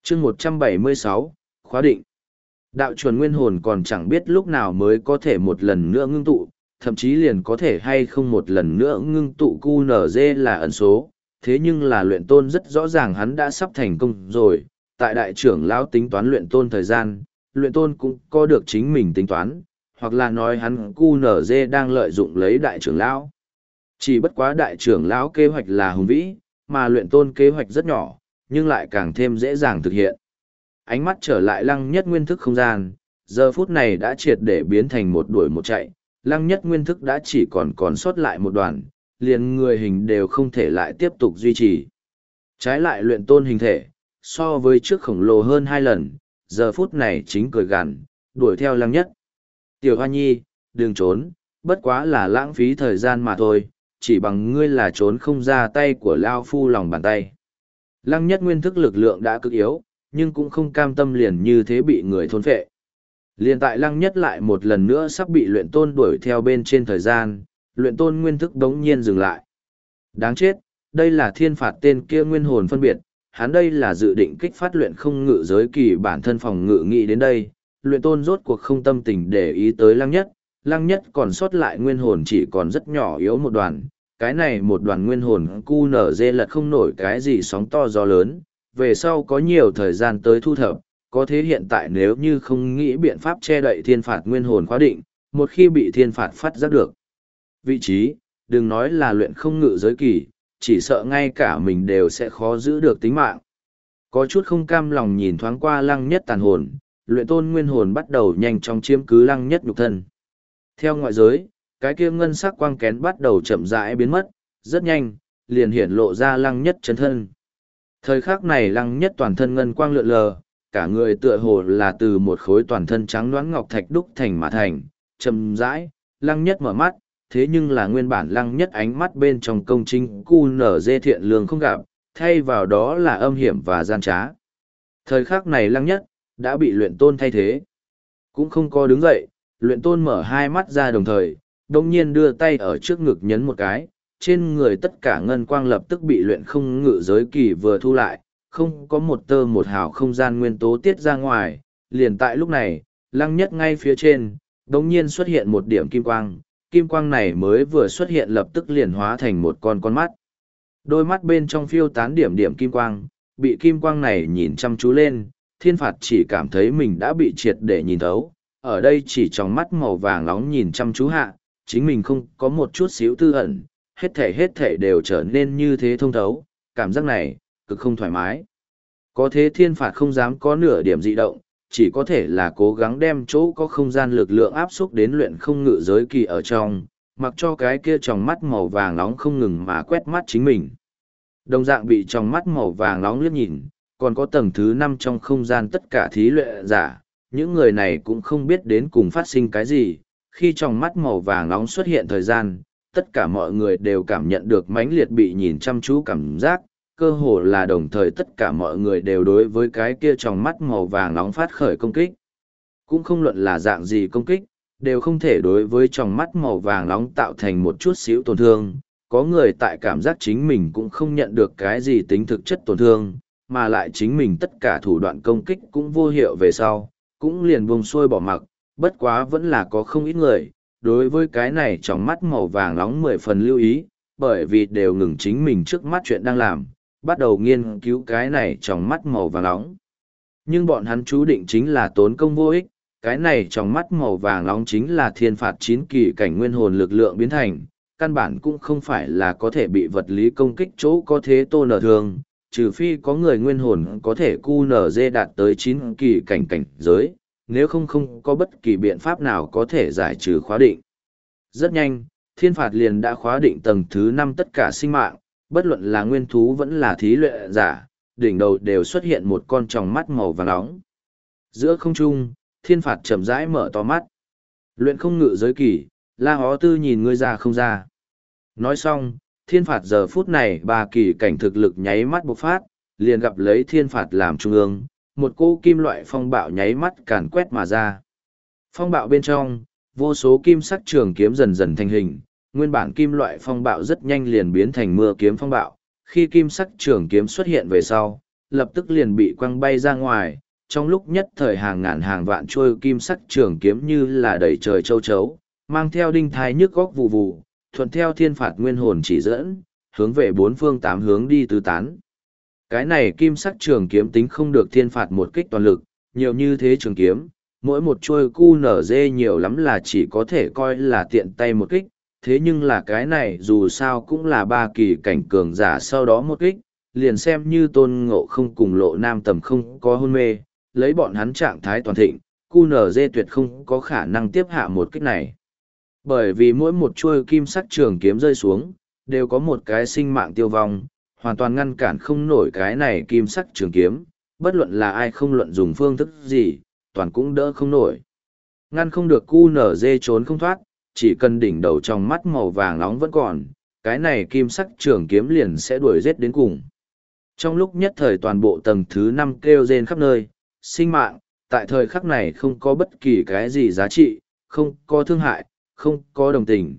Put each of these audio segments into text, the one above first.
chương 176, khóa định. Đạo chuẩn nguyên hồn còn chẳng biết lúc nào mới có thể một lần nữa ngưng tụ, thậm chí liền có thể hay không một lần nữa ngưng tụ QNZ là ẩn số. Thế nhưng là luyện tôn rất rõ ràng hắn đã sắp thành công rồi, tại đại trưởng lão tính toán luyện tôn thời gian, luyện tôn cũng có được chính mình tính toán, hoặc là nói hắn QNZ đang lợi dụng lấy đại trưởng lão. Chỉ bất quá đại trưởng lão kế hoạch là hùng vĩ, mà luyện tôn kế hoạch rất nhỏ, nhưng lại càng thêm dễ dàng thực hiện. Ánh mắt trở lại lăng nhất nguyên thức không gian, giờ phút này đã triệt để biến thành một đuổi một chạy, lăng nhất nguyên thức đã chỉ còn sót lại một đoàn, liền người hình đều không thể lại tiếp tục duy trì. Trái lại luyện tôn hình thể, so với trước khổng lồ hơn 2 lần, giờ phút này chính cười gằn, đuổi theo lăng nhất. Tiểu Hoa Nhi, đừng trốn, bất quá là lãng phí thời gian mà thôi, chỉ bằng ngươi là trốn không ra tay của Lao Phu lòng bàn tay. Lăng nhất nguyên thức lực lượng đã cực yếu, nhưng cũng không cam tâm liền như thế bị người thôn phệ. Liền tại lăng nhất lại một lần nữa sắp bị luyện tôn đuổi theo bên trên thời gian, luyện tôn nguyên thức đống nhiên dừng lại. Đáng chết, đây là thiên phạt tên kia nguyên hồn phân biệt, hắn đây là dự định kích phát luyện không ngự giới kỳ bản thân phòng ngự nghĩ đến đây, luyện tôn rốt cuộc không tâm tình để ý tới lăng nhất còn sót lại nguyên hồn chỉ còn rất nhỏ yếu một đoàn, cái này một đoàn nguyên hồn QNZ lật không nổi cái gì sóng to gió lớn, về sau có nhiều thời gian tới thu thập, có thế hiện tại nếu như không nghĩ biện pháp che đậy thiên phạt nguyên hồn khóa định, một khi bị thiên phạt phát giác được vị trí, đừng nói là luyện không ngự giới kỳ, chỉ sợ ngay cả mình đều sẽ khó giữ được tính mạng. Có chút không cam lòng nhìn thoáng qua lăng nhất tàn hồn, luyện tôn nguyên hồn bắt đầu nhanh chóng chiếm cứ lăng nhất nhục thân. Theo ngoại giới, cái kia ngân sắc quang kén bắt đầu chậm rãi biến mất, rất nhanh, liền hiển lộ ra lăng nhất chân thân. Thời khắc này lăng nhất toàn thân ngân quang lượn lờ, cả người tựa hồ là từ một khối toàn thân trắng loãng ngọc thạch đúc thành mà thành, chậm rãi, lăng nhất mở mắt, thế nhưng là nguyên bản lăng nhất ánh mắt bên trong công chính QNZ thiện lương không gặp, thay vào đó là âm hiểm và gian trá. Thời khắc này lăng nhất, đã bị luyện tôn thay thế. Cũng không có đứng dậy, luyện tôn mở hai mắt ra đồng thời, đồng nhiên đưa tay ở trước ngực nhấn một cái, trên người tất cả ngân quang lập tức bị luyện không ngự giới kỳ vừa thu lại, không có một tơ một hào không gian nguyên tố tiết ra ngoài, liền tại lúc này, lăng nhất ngay phía trên, đồng nhiên xuất hiện một điểm kim quang này mới vừa xuất hiện lập tức liền hóa thành một con mắt. Đôi mắt bên trong phiêu tán điểm kim quang, bị kim quang này nhìn chăm chú lên, thiên phạt chỉ cảm thấy mình đã bị triệt để nhìn thấu, ở đây chỉ trong mắt màu vàng nóng nhìn chăm chú hạ, chính mình không có một chút xíu tư ẩn, hết thể đều trở nên như thế thông thấu, cảm giác này, cực không thoải mái. Có thế thiên phạt không dám có nửa điểm dị động, chỉ có thể là cố gắng đem chỗ có không gian lực lượng áp xúc đến luyện không ngự giới kỳ ở trong, mặc cho cái kia trong mắt màu vàng nóng không ngừng mà quét mắt chính mình. Đồng dạng bị trong mắt màu vàng nóng liếc nhìn, còn có tầng thứ 5 trong không gian tất cả thí luyện giả, những người này cũng không biết đến cùng phát sinh cái gì, khi trong mắt màu vàng nóng xuất hiện thời gian, tất cả mọi người đều cảm nhận được mãnh liệt bị nhìn chăm chú cảm giác, cơ hồ là đồng thời tất cả mọi người đều đối với cái kia trong mắt màu vàng nóng phát khởi công kích. Cũng không luận là dạng gì công kích, đều không thể đối với trong mắt màu vàng nóng tạo thành một chút xíu tổn thương. Có người tại cảm giác chính mình cũng không nhận được cái gì tính thực chất tổn thương, mà lại chính mình tất cả thủ đoạn công kích cũng vô hiệu về sau, cũng liền buông xuôi bỏ mặc, bất quá vẫn là có không ít người, đối với cái này trong mắt màu vàng nóng 10 phần lưu ý, bởi vì đều ngừng chính mình trước mắt chuyện đang làm, bắt đầu nghiên cứu cái này trong mắt màu vàng nóng. Nhưng bọn hắn chú định chính là tốn công vô ích, cái này trong mắt màu vàng nóng chính là thiên phạt 9 kỳ cảnh nguyên hồn lực lượng biến thành, căn bản cũng không phải là có thể bị vật lý công kích chỗ có thế tô nở thường, trừ phi có người nguyên hồn có thể QNZ đạt tới 9 kỳ cảnh cảnh giới, nếu không có bất kỳ biện pháp nào có thể giải trừ khóa định. Rất nhanh, thiên phạt liền đã khóa định tầng thứ 5 tất cả sinh mạng, bất luận là nguyên thú vẫn là thí luyện giả, đỉnh đầu đều xuất hiện một con tròng mắt màu vàng nóng. Giữa không trung, thiên phạt chậm rãi mở to mắt. Luyện không ngự giới kỳ, La Hó Tư nhìn ngươi ra không ra. Nói xong, thiên phạt giờ phút này 3 kỳ cảnh thực lực nháy mắt bộc phát, liền gặp lấy thiên phạt làm trung ương, một cỗ kim loại phong bạo nháy mắt càn quét mà ra. Phong bạo bên trong, vô số kim sắc trường kiếm dần dần thành hình, nguyên bản kim loại phong bạo rất nhanh liền biến thành mưa kiếm phong bạo, khi kim sắc trường kiếm xuất hiện về sau, lập tức liền bị quăng bay ra ngoài, trong lúc nhất thời hàng ngàn hàng vạn trôi kim sắc trường kiếm như là đẩy trời châu chấu, mang theo đinh thai nhức góc vù vù, thuận theo thiên phạt nguyên hồn chỉ dẫn, hướng về bốn phương tám hướng đi tứ tán. Cái này kim sắc trường kiếm tính không được thiên phạt một kích toàn lực, nhiều như thế trường kiếm, mỗi một chuôi QNZ nhiều lắm là chỉ có thể coi là tiện tay một kích, thế nhưng là cái này dù sao cũng là ba kỳ cảnh cường giả sau đó một kích, liền xem như Tôn Ngộ Không cùng Lộ Nam Tầm không có hôn mê, lấy bọn hắn trạng thái toàn thịnh, QNZ tuyệt không có khả năng tiếp hạ một kích này. Bởi vì mỗi một chuôi kim sắc trường kiếm rơi xuống, đều có một cái sinh mạng tiêu vong, hoàn toàn ngăn cản không nổi cái này kim sắc trường kiếm, bất luận là ai không luận dùng phương thức gì, toàn cũng đỡ không nổi. Ngăn không được QNZ trốn không thoát, chỉ cần đỉnh đầu trong mắt màu vàng nóng vẫn còn, cái này kim sắc trường kiếm liền sẽ đuổi giết đến cùng. Trong lúc nhất thời toàn bộ tầng thứ 5 kêu rên khắp nơi, sinh mạng, tại thời khắc này không có bất kỳ cái gì giá trị, không có thương hại, không có đồng tình,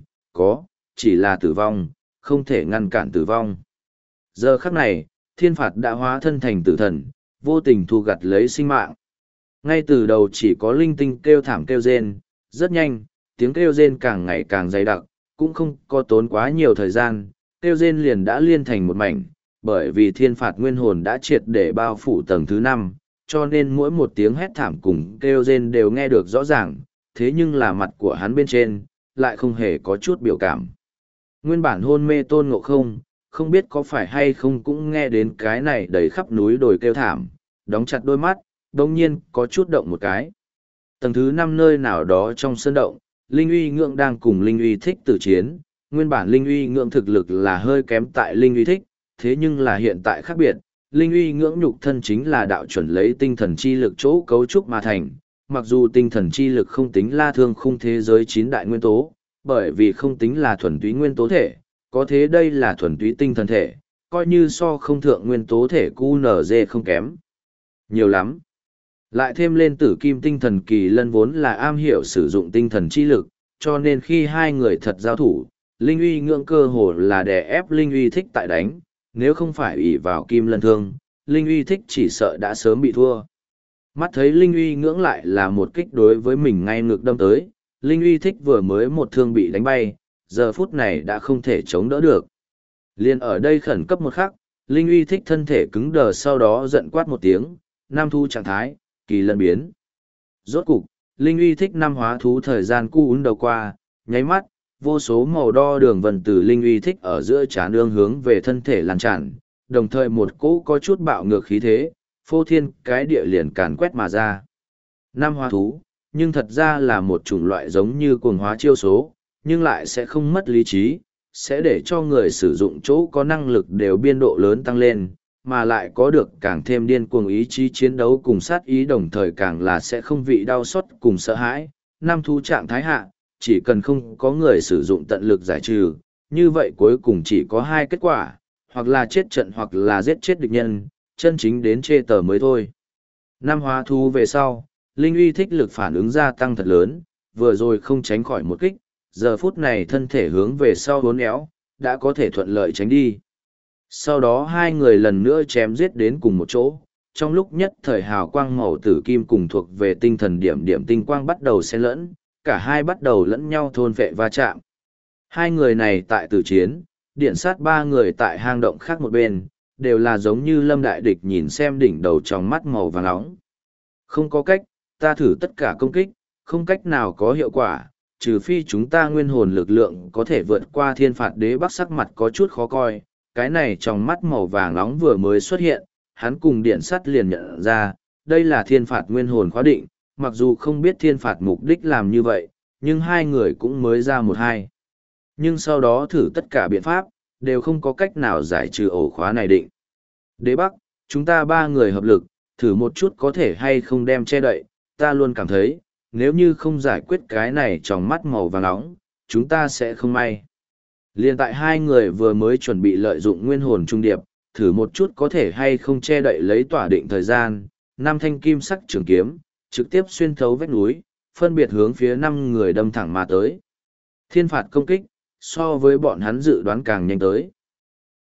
chỉ là tử vong, không thể ngăn cản tử vong. Giờ khắc này, thiên phạt đã hóa thân thành tử thần, vô tình thu gặt lấy sinh mạng. Ngay từ đầu chỉ có linh tinh kêu thảm kêu rên, rất nhanh, tiếng kêu rên càng ngày càng dày đặc, cũng không có tốn quá nhiều thời gian, kêu rên liền đã liên thành một mảnh, bởi vì thiên phạt nguyên hồn đã triệt để bao phủ tầng thứ 5, cho nên mỗi một tiếng hét thảm cùng kêu rên đều nghe được rõ ràng, thế nhưng là mặt của hắn bên trên, lại không hề có chút biểu cảm. Nguyên bản hôn mê Tôn Ngộ Không, không biết có phải hay không cũng nghe đến cái này đầy khắp núi đồi kêu thảm, đóng chặt đôi mắt, đồng nhiên có chút động một cái. Tầng thứ 5 nơi nào đó trong sơn động, Linh Uy Ngưỡng đang cùng Linh Uy Thích tử chiến, nguyên bản Linh Uy Ngưỡng thực lực là hơi kém tại Linh Uy Thích, thế nhưng là hiện tại khác biệt, Linh Uy Ngưỡng nhục thân chính là đạo chuẩn lấy tinh thần chi lực chỗ cấu trúc mà thành, mặc dù tinh thần chi lực không tính La Thương Khung thế giới 9 đại nguyên tố, bởi vì không tính là thuần túy nguyên tố thể, có thế đây là thuần túy tinh thần thể, coi như so không thượng nguyên tố thể QNZ không kém. Nhiều lắm. Lại thêm lên tử kim tinh thần kỳ lân vốn là am hiểu sử dụng tinh thần chi lực, cho nên khi hai người thật giao thủ, Linh Uy Ngưỡng cơ hồ là đè ép Linh Uy Thích tại đánh, nếu không phải ỷ vào kim lân thương, Linh Uy Thích chỉ sợ đã sớm bị thua. Mắt thấy Linh Uy Ngưỡng lại là một kích đối với mình ngay ngược đâm tới, Linh Uy Thích vừa mới một thương bị đánh bay, giờ phút này đã không thể chống đỡ được. Liên ở đây khẩn cấp một khắc, Linh Uy Thích thân thể cứng đờ sau đó giận quát một tiếng, nam thu trạng thái, kỳ lân biến. Rốt cục, Linh Uy Thích năm hóa thú thời gian cu ún đầu qua, nháy mắt, vô số màu đo đường vần từ Linh Uy Thích ở giữa trán ương hướng về thân thể lan tràn, đồng thời một cỗ có chút bạo ngược khí thế, phô thiên cái địa liền càn quét mà ra. Năm hóa thú, nhưng thật ra là một chủng loại giống như cuồng hóa chiêu số, nhưng lại sẽ không mất lý trí, sẽ để cho người sử dụng chỗ có năng lực đều biên độ lớn tăng lên, mà lại có được càng thêm điên cuồng ý chí chiến đấu cùng sát ý đồng thời càng là sẽ không vị đau xót cùng sợ hãi. Năm thú trạng thái hạ, chỉ cần không có người sử dụng tận lực giải trừ, như vậy cuối cùng chỉ có hai kết quả, hoặc là chết trận hoặc là giết chết địch nhân, chân chính đến chê tờ mới thôi. Năm hóa thú về sau, Linh Uy Thích lực phản ứng gia tăng thật lớn, vừa rồi không tránh khỏi một kích, giờ phút này thân thể hướng về sau uốn éo, đã có thể thuận lợi tránh đi. Sau đó hai người lần nữa chém giết đến cùng một chỗ, trong lúc nhất thời hào quang màu tử kim cùng thuộc về tinh thần điểm điểm tinh quang bắt đầu xen lẫn, cả hai bắt đầu lẫn nhau thôn phệ va chạm. Hai người này tại tử chiến, điện sát ba người tại hang động khác một bên, đều là giống như lâm đại địch nhìn xem đỉnh đầu trong mắt màu vàng nóng. Không có cách, ta thử tất cả công kích, không cách nào có hiệu quả, trừ phi chúng ta nguyên hồn lực lượng có thể vượt qua thiên phạt đế bắc sắc mặt có chút khó coi. Cái này trong mắt màu vàng nóng vừa mới xuất hiện, hắn cùng điện sắt liền nhận ra, đây là thiên phạt nguyên hồn khóa định, mặc dù không biết thiên phạt mục đích làm như vậy, nhưng hai người cũng mới ra một hai. Nhưng sau đó thử tất cả biện pháp, đều không có cách nào giải trừ ổ khóa này định. Đế bắc, chúng ta ba người hợp lực, thử một chút có thể hay không đem che đậy, ta luôn cảm thấy, nếu như không giải quyết cái này trong mắt màu vàng nóng, chúng ta sẽ không may. Liên tại hai người vừa mới chuẩn bị lợi dụng nguyên hồn trung điệp, thử một chút có thể hay không che đậy lấy tỏa định thời gian, năm thanh kim sắc trường kiếm, trực tiếp xuyên thấu vách núi, phân biệt hướng phía năm người đâm thẳng mà tới. Thiên phạt công kích, so với bọn hắn dự đoán càng nhanh tới.